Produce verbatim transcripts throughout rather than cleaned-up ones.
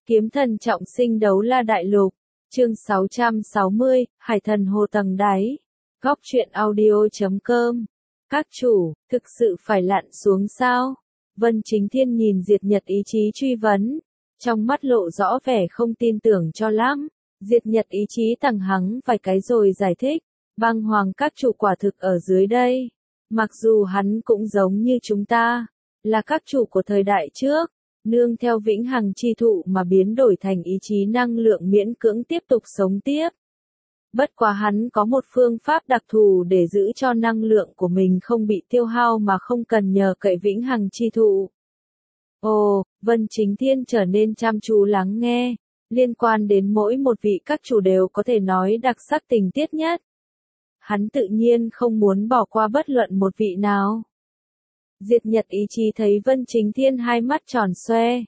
Kiếm thần trọng sinh đấu la đại lục, chương sáu trăm sáu mươi, Hải thần hồ tầng đáy. Góc truyện audio chấm com. Các chủ, thực sự phải lặn xuống sao? Vân Chính Thiên nhìn Diệt Nhật ý chí truy vấn, trong mắt lộ rõ vẻ không tin tưởng cho lắm. Diệt Nhật ý chí tằng hắng vài cái rồi giải thích, băng hoàng các chủ quả thực ở dưới đây. Mặc dù hắn cũng giống như chúng ta, là các chủ của thời đại trước, nương theo vĩnh hằng chi thụ mà biến đổi thành ý chí năng lượng miễn cưỡng tiếp tục sống tiếp. Bất quá hắn có một phương pháp đặc thù để giữ cho năng lượng của mình không bị tiêu hao mà không cần nhờ cậy vĩnh hằng chi thụ. Ồ, Vân Chính Thiên trở nên chăm chú lắng nghe, liên quan đến mỗi một vị các chủ đều có thể nói đặc sắc tình tiết nhất. Hắn tự nhiên không muốn bỏ qua bất luận một vị nào. Diệt Nhật ý chí thấy Vân Chính Thiên hai mắt tròn xoe.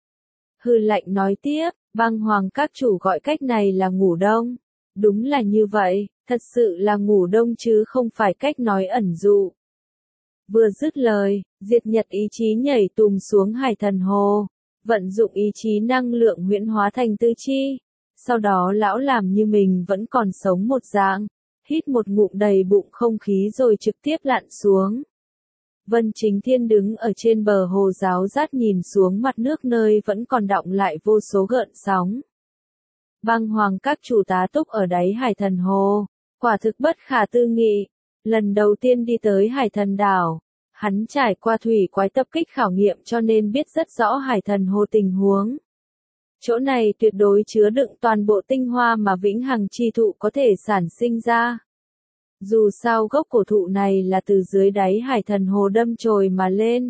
Hừ lạnh nói tiếp, băng hoàng các chủ gọi cách này là ngủ đông. Đúng là như vậy, thật sự là ngủ đông chứ không phải cách nói ẩn dụ. Vừa dứt lời, Diệt Nhật ý chí nhảy tùm xuống hải thần hồ, vận dụng ý chí năng lượng huyễn hóa thành tư chi. Sau đó lão làm như mình vẫn còn sống một dạng, hít một ngụm đầy bụng không khí rồi trực tiếp lặn xuống. Vân Chính Thiên đứng ở trên bờ hồ ráo rát nhìn xuống mặt nước nơi vẫn còn đọng lại vô số gợn sóng. Băng hoàng các chủ tá túc ở đáy hải thần hồ, quả thực bất khả tư nghị. Lần đầu tiên đi tới hải thần đảo, hắn trải qua thủy quái tập kích khảo nghiệm cho nên biết rất rõ hải thần hồ tình huống. Chỗ này tuyệt đối chứa đựng toàn bộ tinh hoa mà vĩnh hằng chi thụ có thể sản sinh ra. Dù sao gốc cổ thụ này là từ dưới đáy hải thần hồ đâm chồi mà lên.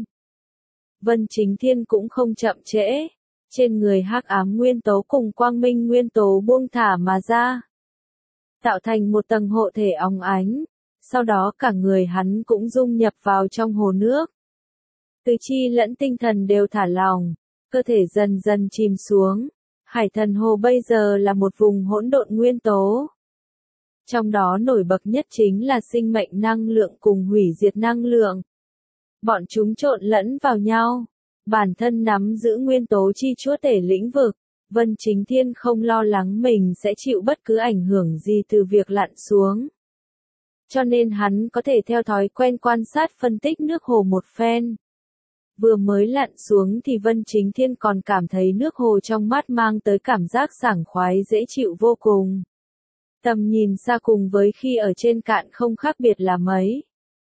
Vân Chính Thiên cũng không chậm trễ, trên người hắc ám nguyên tố cùng quang minh nguyên tố buông thả mà ra, tạo thành một tầng hộ thể óng ánh, sau đó cả người hắn cũng dung nhập vào trong hồ nước. Tứ chi lẫn tinh thần đều thả lỏng, cơ thể dần dần chìm xuống. Hải thần hồ bây giờ là một vùng hỗn độn nguyên tố. Trong đó nổi bật nhất chính là sinh mệnh năng lượng cùng hủy diệt năng lượng. Bọn chúng trộn lẫn vào nhau, bản thân nắm giữ nguyên tố chi chúa tể lĩnh vực. Vân Chính Thiên không lo lắng mình sẽ chịu bất cứ ảnh hưởng gì từ việc lặn xuống. Cho nên hắn có thể theo thói quen quan sát phân tích nước hồ một phen. Vừa mới lặn xuống thì Vân Chính Thiên còn cảm thấy nước hồ trong mắt mang tới cảm giác sảng khoái dễ chịu vô cùng. Tầm nhìn xa cùng với khi ở trên cạn không khác biệt là mấy.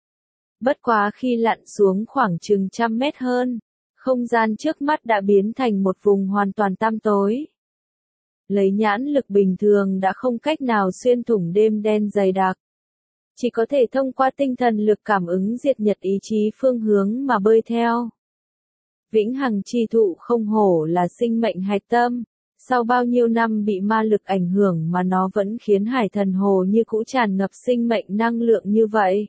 Bất quá khi lặn xuống khoảng chừng trăm mét hơn, không gian trước mắt đã biến thành một vùng hoàn toàn tăm tối. Lấy nhãn lực bình thường đã không cách nào xuyên thủng đêm đen dày đặc. Chỉ có thể thông qua tinh thần lực cảm ứng Diệt Nhật ý chí phương hướng mà bơi theo. Vĩnh hằng chi thụ không hổ là sinh mệnh hạch tâm. Sau bao nhiêu năm bị ma lực ảnh hưởng mà nó vẫn khiến hải thần hồ như cũ tràn ngập sinh mệnh năng lượng như vậy.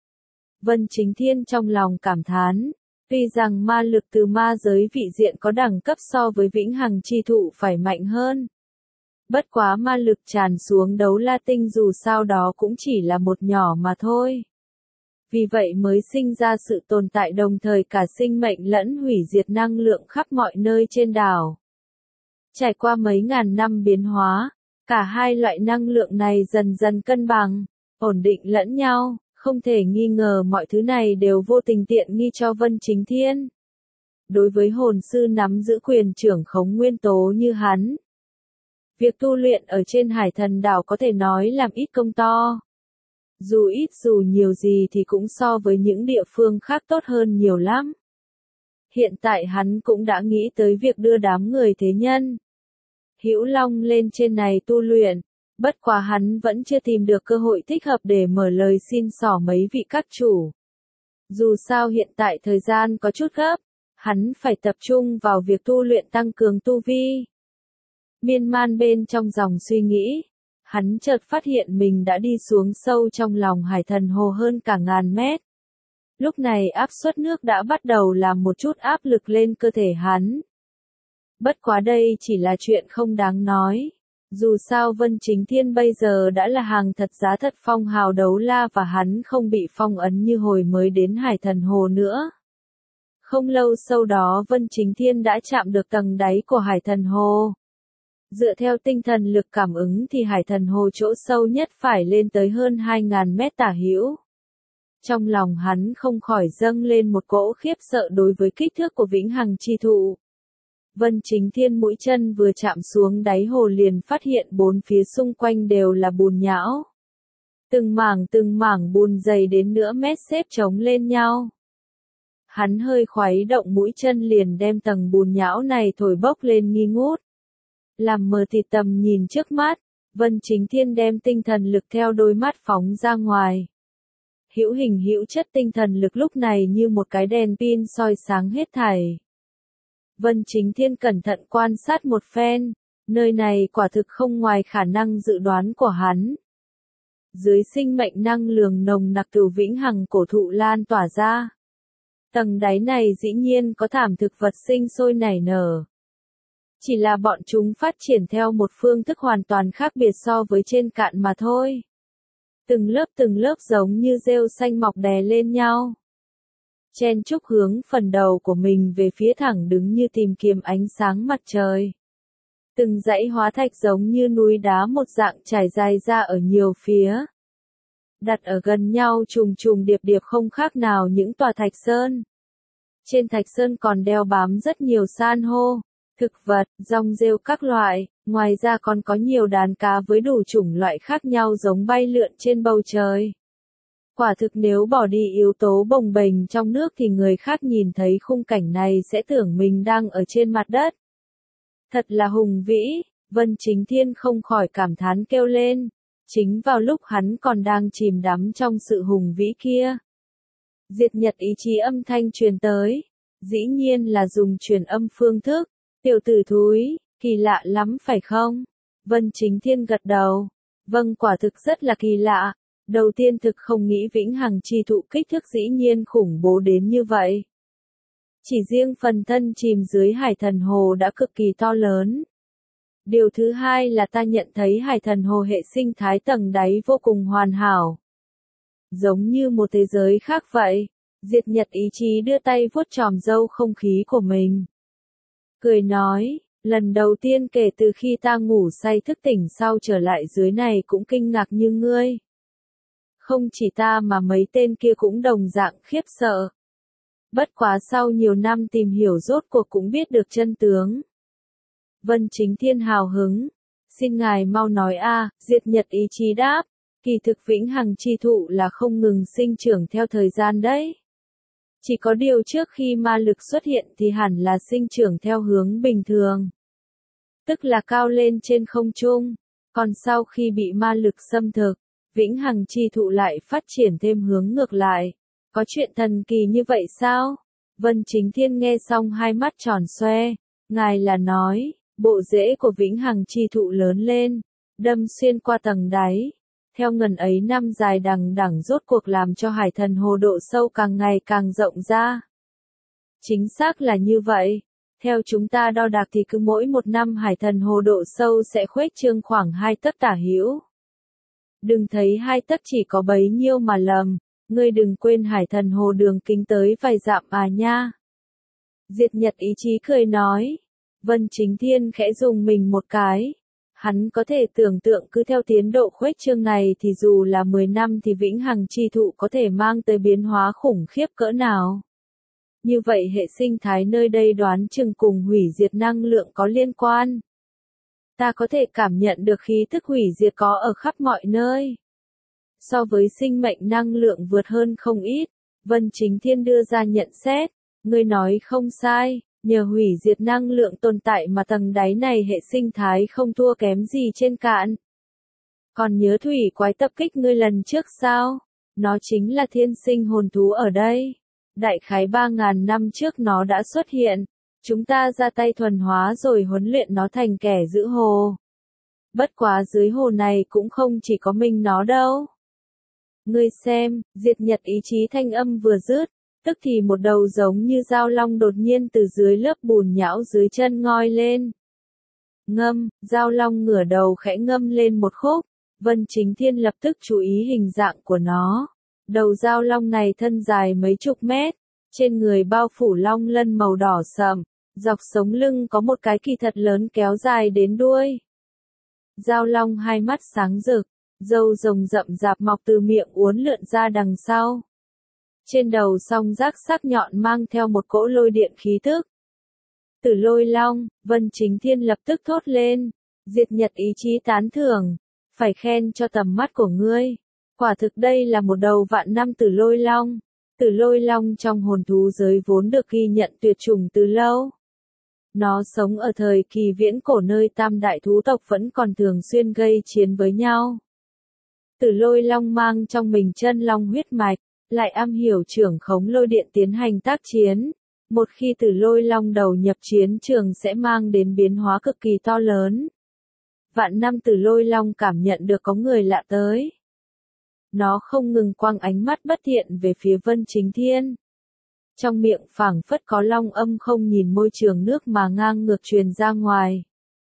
Vân Chính Thiên trong lòng cảm thán, tuy rằng ma lực từ ma giới vị diện có đẳng cấp so với vĩnh hằng chi thụ phải mạnh hơn. Bất quá ma lực tràn xuống đấu la tinh dù sao đó cũng chỉ là một nhỏ mà thôi. Vì vậy mới sinh ra sự tồn tại đồng thời cả sinh mệnh lẫn hủy diệt năng lượng khắp mọi nơi trên đảo. Trải qua mấy ngàn năm biến hóa, cả hai loại năng lượng này dần dần cân bằng, ổn định lẫn nhau, không thể nghi ngờ mọi thứ này đều vô tình tiện nghi cho Vân Chính Thiên. Đối với hồn sư nắm giữ quyền trưởng khống nguyên tố như hắn, việc tu luyện ở trên hải thần đảo có thể nói làm ít công to. Dù ít dù nhiều gì thì cũng so với những địa phương khác tốt hơn nhiều lắm. Hiện tại hắn cũng đã nghĩ tới việc đưa đám người thế nhân Hữu Long lên trên này tu luyện, bất quá hắn vẫn chưa tìm được cơ hội thích hợp để mở lời xin xỏ mấy vị các chủ. Dù sao hiện tại thời gian có chút gấp, hắn phải tập trung vào việc tu luyện tăng cường tu vi. Miên man bên trong dòng suy nghĩ, hắn chợt phát hiện mình đã đi xuống sâu trong lòng hải thần hồ hơn cả ngàn mét. Lúc này áp suất nước đã bắt đầu làm một chút áp lực lên cơ thể hắn. Bất quá đây chỉ là chuyện không đáng nói. Dù sao Vân Chính Thiên bây giờ đã là hàng thật giá thật phong hào đấu la và hắn không bị phong ấn như hồi mới đến hải thần hồ nữa. Không lâu sau đó Vân Chính Thiên đã chạm được tầng đáy của Hải Thần Hồ. Dựa theo tinh thần lực cảm ứng thì Hải Thần Hồ chỗ sâu nhất phải lên tới hơn hai nghìn mét tả hữu. Trong lòng hắn không khỏi dâng lên một cỗ khiếp sợ đối với kích thước của Vĩnh Hằng Chi Thụ. Vân Chính Thiên mũi chân vừa chạm xuống đáy hồ liền phát hiện bốn phía xung quanh đều là bùn nhão. Từng mảng từng mảng bùn dày đến nửa mét xếp chồng lên nhau. Hắn hơi khuấy động mũi chân liền đem tầng bùn nhão này thổi bốc lên nghi ngút. Làm mờ thì tầm nhìn trước mắt, Vân Chính Thiên đem tinh thần lực theo đôi mắt phóng ra ngoài. Hữu hình hữu chất tinh thần lực lúc này như một cái đèn pin soi sáng hết thảy. Vân Chính Thiên cẩn thận quan sát một phen, nơi này quả thực không ngoài khả năng dự đoán của hắn. Dưới sinh mệnh năng lượng nồng nặc từ vĩnh hằng cổ thụ lan tỏa ra. Tầng đáy này dĩ nhiên có thảm thực vật sinh sôi nảy nở. Chỉ là bọn chúng phát triển theo một phương thức hoàn toàn khác biệt so với trên cạn mà thôi. Từng lớp từng lớp giống như rêu xanh mọc đè lên nhau. Chen chúc hướng phần đầu của mình về phía thẳng đứng như tìm kiếm ánh sáng mặt trời. Từng dãy hóa thạch giống như núi đá một dạng trải dài ra ở nhiều phía. Đặt ở gần nhau trùng trùng điệp điệp không khác nào những tòa thạch sơn. Trên thạch sơn còn đeo bám rất nhiều san hô, thực vật, rong rêu các loại, ngoài ra còn có nhiều đàn cá với đủ chủng loại khác nhau giống bay lượn trên bầu trời. Quả thực nếu bỏ đi yếu tố bồng bềnh trong nước thì người khác nhìn thấy khung cảnh này sẽ tưởng mình đang ở trên mặt đất. Thật là hùng vĩ, Vân Chính Thiên không khỏi cảm thán kêu lên. Chính vào lúc hắn còn đang chìm đắm trong sự hùng vĩ kia. Diệt nhật ý chí âm thanh truyền tới. Dĩ nhiên là dùng truyền âm phương thức. Tiểu tử thúi, kỳ lạ lắm phải không? Vân Chính Thiên gật đầu. Vâng, quả thực rất là kỳ lạ. Đầu tiên thực không nghĩ Vĩnh Hằng Chi Thụ kích thước dĩ nhiên khủng bố đến như vậy. Chỉ riêng phần thân chìm dưới Hải Thần Hồ đã cực kỳ to lớn. Điều thứ hai là ta nhận thấy Hải Thần Hồ hệ sinh thái tầng đáy vô cùng hoàn hảo. Giống như một thế giới khác vậy. Diệt nhật ý chí đưa tay vuốt chòm râu không khí của mình. Cười nói, lần đầu tiên kể từ khi ta ngủ say thức tỉnh sau trở lại dưới này cũng kinh ngạc như ngươi. Không chỉ ta mà mấy tên kia cũng đồng dạng khiếp sợ. Bất quá sau nhiều năm tìm hiểu rốt cuộc cũng biết được chân tướng. Vân Chính Thiên hào hứng. Xin ngài mau nói a, diệt nhật ý chí đáp. Kỳ thực Vĩnh Hằng Chi Thụ là không ngừng sinh trưởng theo thời gian đấy. Chỉ có điều trước khi ma lực xuất hiện thì hẳn là sinh trưởng theo hướng bình thường. Tức là cao lên trên không trung. Còn sau khi bị ma lực xâm thực, Vĩnh Hằng Chi Thụ lại phát triển thêm hướng ngược lại. Có chuyện thần kỳ như vậy sao? Vân Chính Thiên nghe xong hai mắt tròn xoe. Ngài là nói, bộ rễ của Vĩnh Hằng Chi Thụ lớn lên, đâm xuyên qua tầng đáy. Theo ngần ấy năm dài đằng đẵng rốt cuộc làm cho Hải Thần Hồ độ sâu càng ngày càng rộng ra. Chính xác là như vậy. Theo chúng ta đo đạc thì cứ mỗi một năm Hải Thần Hồ độ sâu sẽ khuếch trương khoảng hai tấc tả hữu. Đừng thấy hai tấc chỉ có bấy nhiêu mà lầm. Ngươi đừng quên Hải Thần Hồ đường kính tới vài dặm à nha. Diệt nhật ý chí cười nói. Vân Chính Thiên khẽ dùng mình một cái. Hắn có thể tưởng tượng cứ theo tiến độ khuếch trương này thì dù là mười năm thì Vĩnh Hằng Chi Thụ có thể mang tới biến hóa khủng khiếp cỡ nào. Như vậy hệ sinh thái nơi đây đoán chừng cùng hủy diệt năng lượng có liên quan. Ta có thể cảm nhận được khí tức hủy diệt có ở khắp mọi nơi. So với sinh mệnh năng lượng vượt hơn không ít, Vân Chính Thiên đưa ra nhận xét, ngươi nói không sai, nhờ hủy diệt năng lượng tồn tại mà tầng đáy này hệ sinh thái không thua kém gì trên cạn. Còn nhớ thủy quái tập kích ngươi lần trước sao? Nó chính là thiên sinh hồn thú ở đây. Đại khái ba ngàn năm trước nó đã xuất hiện, chúng ta ra tay thuần hóa rồi huấn luyện nó thành kẻ giữ hồ. Bất quá dưới hồ này cũng không chỉ có mình nó đâu. Ngươi xem, diệt nhật ý chí thanh âm vừa dứt, tức thì một đầu giống như dao long đột nhiên từ dưới lớp bùn nhão dưới chân ngoi lên. Ngâm, dao long ngửa đầu khẽ ngâm lên một khúc, Vân Chính Thiên lập tức chú ý hình dạng của nó. Đầu dao long này thân dài mấy chục mét, Trên người bao phủ long lân màu đỏ sậm, dọc sống lưng có một cái kỳ thật lớn kéo dài đến đuôi. Giao long hai mắt sáng rực, râu rồng rậm rạp mọc từ miệng uốn lượn ra đằng sau. Trên đầu song rác sắc nhọn mang theo một cỗ lôi điện khí tức. Tử Lôi Long, Vân Chính Thiên lập tức thốt lên, Diệt Nhật ý chí tán thưởng, phải khen cho tầm mắt của ngươi. Quả thực đây là một đầu vạn năm Tử Lôi Long. Tử Lôi Long trong hồn thú giới vốn được ghi nhận tuyệt chủng từ lâu. Nó sống ở thời kỳ viễn cổ nơi tam đại thú tộc vẫn còn thường xuyên gây chiến với nhau. Tử Lôi Long mang trong mình chân long huyết mạch, lại am hiểu trưởng khống lôi điện tiến hành tác chiến. Một khi Tử Lôi Long đầu nhập chiến trường sẽ mang đến biến hóa cực kỳ to lớn. Vạn năm Tử Lôi Long cảm nhận được có người lạ tới. Nó không ngừng quăng ánh mắt bất thiện về phía Vân Chính Thiên. Trong miệng phảng phất có long âm không nhìn môi trường nước mà ngang ngược truyền ra ngoài.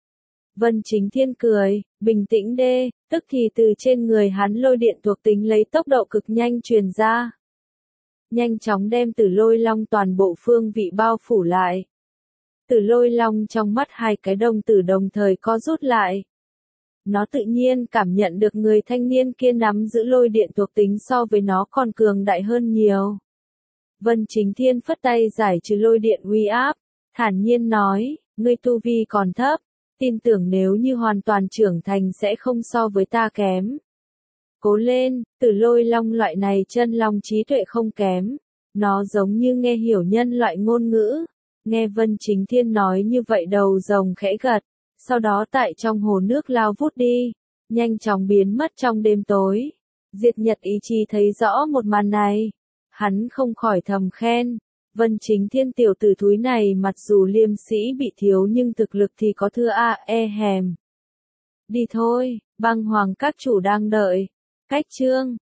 Vân Chính Thiên cười, bình tĩnh đê, tức thì từ trên người hắn lôi điện thuộc tính lấy tốc độ cực nhanh truyền ra. Nhanh chóng đem Tử Lôi Long toàn bộ phương vị bao phủ lại. Tử Lôi Long trong mắt hai cái đồng tử đồng thời co rút lại. Nó tự nhiên cảm nhận được người thanh niên kia nắm giữ lôi điện thuộc tính so với nó còn cường đại hơn nhiều. Vân Chính Thiên phất tay giải trừ lôi điện uy áp, thản nhiên nói, ngươi tu vi còn thấp, tin tưởng nếu như hoàn toàn trưởng thành sẽ không so với ta kém. Cố lên, Tử Lôi Long loại này chân long trí tuệ không kém, nó giống như nghe hiểu nhân loại ngôn ngữ. Nghe Vân Chính Thiên nói như vậy đầu rồng khẽ gật, sau đó tại trong hồ nước lao vút đi, nhanh chóng biến mất trong đêm tối. Diệt Nhật ý chí thấy rõ một màn này, hắn không khỏi thầm khen, Vân Chính Thiên tiểu tử thúi này mặc dù liêm sĩ bị thiếu nhưng thực lực thì có thưa a e hèm. Đi thôi, băng hoàng các chủ đang đợi. Cách chương